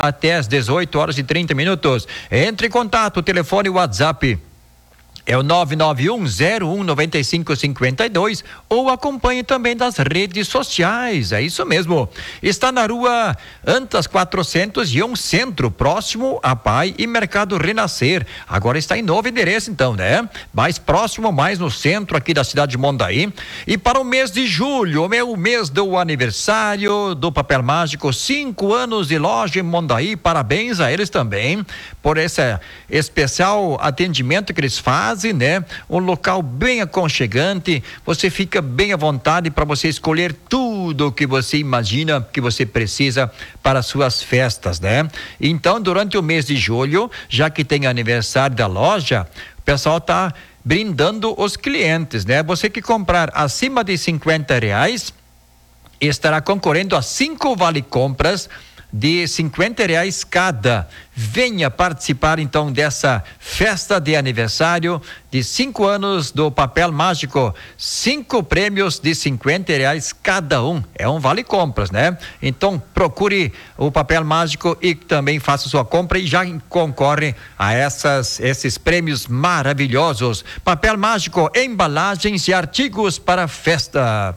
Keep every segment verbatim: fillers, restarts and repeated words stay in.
até às dezoito horas e trinta minutos. Entre em contato, o telefone e o WhatsApp é o nove nove um zero um nove cinco cinco dois, ou acompanhe também das redes sociais. É isso mesmo. Está na rua Antas quatrocentos e um Centro, próximo a Pai e Mercado Renascer. Agora está em novo endereço, então, né? Mais próximo, mais no centro aqui da cidade de Mondaí. E para o mês de julho, o mês do aniversário do Papel Mágico, cinco anos de loja em Mondaí. Parabéns a eles também por esse especial atendimento que eles fazem. Né? Um local bem aconchegante, você fica bem à vontade para você escolher tudo o que você imagina que você precisa para suas festas, né? Então, durante o mês de julho, já que tem aniversário da loja, o pessoal tá brindando os clientes, né? Você que comprar acima de cinquenta reais estará concorrendo a cinco vale compras de cinquenta reais cada. Venha participar então dessa festa de aniversário de cinco anos do Papel Mágico. Cinco prêmios de cinquenta reais cada um. É um vale compras, né? Então procure o Papel Mágico e também faça sua compra e já concorre a essas, esses prêmios maravilhosos. Papel Mágico, embalagens e artigos para festa.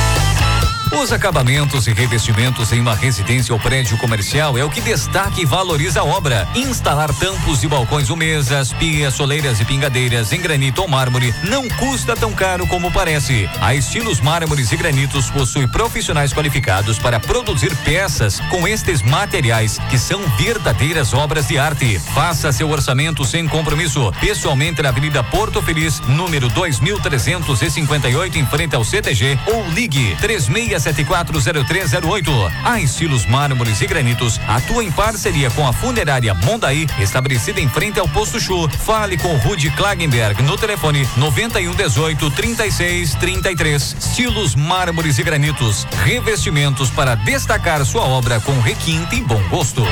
Os acabamentos e revestimentos em uma residência ou prédio comercial é o que destaca e valoriza a obra. Instalar tampos de balcões ou mesas, pias, soleiras e pingadeiras em granito ou mármore não custa tão caro como parece. A Estilos Mármores e Granitos possui profissionais qualificados para produzir peças com estes materiais, que são verdadeiras obras de arte. Faça seu orçamento sem compromisso, pessoalmente na Avenida Porto Feliz, número dois mil trezentos e cinquenta e oito, em frente ao C T G, ou ligue três seis sete quatro zero três zero oito. A Estilos Mármores e Granitos atua em parceria com a Funerária Mondaí, estabelecida em frente ao Posto Chu. Fale com Rudy Klagenberg no telefone noventa e um dezoito, trinta e seis, trinta e três. Estilos Mármores e Granitos, revestimentos para destacar sua obra com requinte e bom gosto.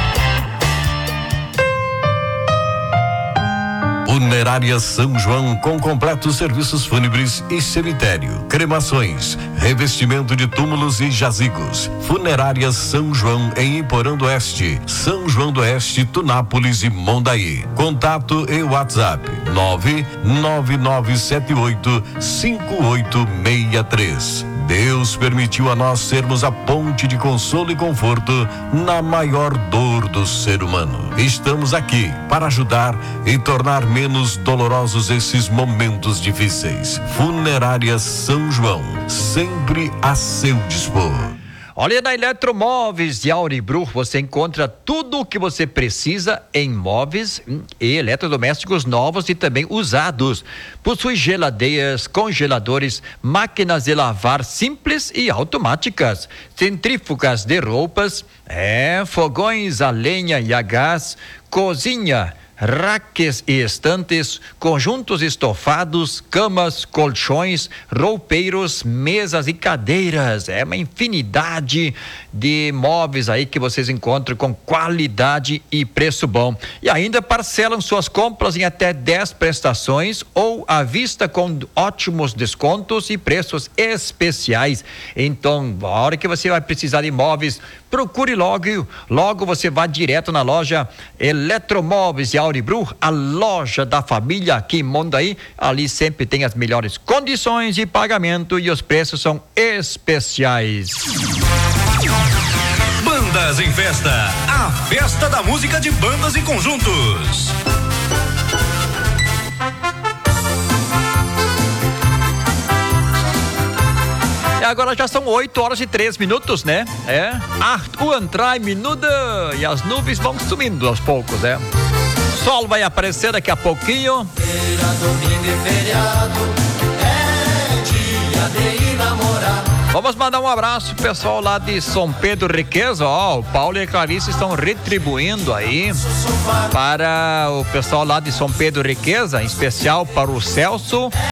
Funerária São João, com completos serviços fúnebres e cemitério, cremações, revestimento de túmulos e jazigos. Funerária São João, em Iporã do Oeste, São João do Oeste, Tunápolis e Mondaí. Contato e WhatsApp nove nove nove sete oito cinco oito seis três. Deus permitiu a nós sermos a ponte de consolo e conforto na maior dor do ser humano. Estamos aqui para ajudar e tornar menos dolorosos esses momentos difíceis. Funerária São João, sempre a seu dispor. Olha, na Eletromóveis de Auribru, você encontra tudo o que você precisa em móveis e eletrodomésticos novos e também usados. Possui geladeiras, congeladores, máquinas de lavar simples e automáticas, centrífugas de roupas, é, fogões a lenha e a gás, cozinha, raques e estantes, conjuntos estofados, camas, colchões, roupeiros, mesas e cadeiras. É uma infinidade de móveis aí que vocês encontram com qualidade e preço bom. E ainda parcelam suas compras em até dez prestações ou à vista com ótimos descontos e preços especiais. Então, a hora que você vai precisar de móveis, procure logo, logo você vai direto na loja Eletromóveis de Auribru, a loja da família aqui em Mondaí. Ali sempre tem as melhores condições de pagamento e os preços são especiais. Bandas em Festa, a festa da música de bandas e conjuntos. E agora já são oito horas e três minutos, né? É. Ah, o antrai minuda e as nuvens vão sumindo aos poucos, né? Sol vai aparecer daqui a pouquinho. Feira, domingo e feriado, é dia de ir namorar. Vamos mandar um abraço pro pessoal lá de São Pedro Riqueza, ó, o Paulo e a Clarice estão retribuindo aí para o pessoal lá de São Pedro Riqueza, em especial para o Celso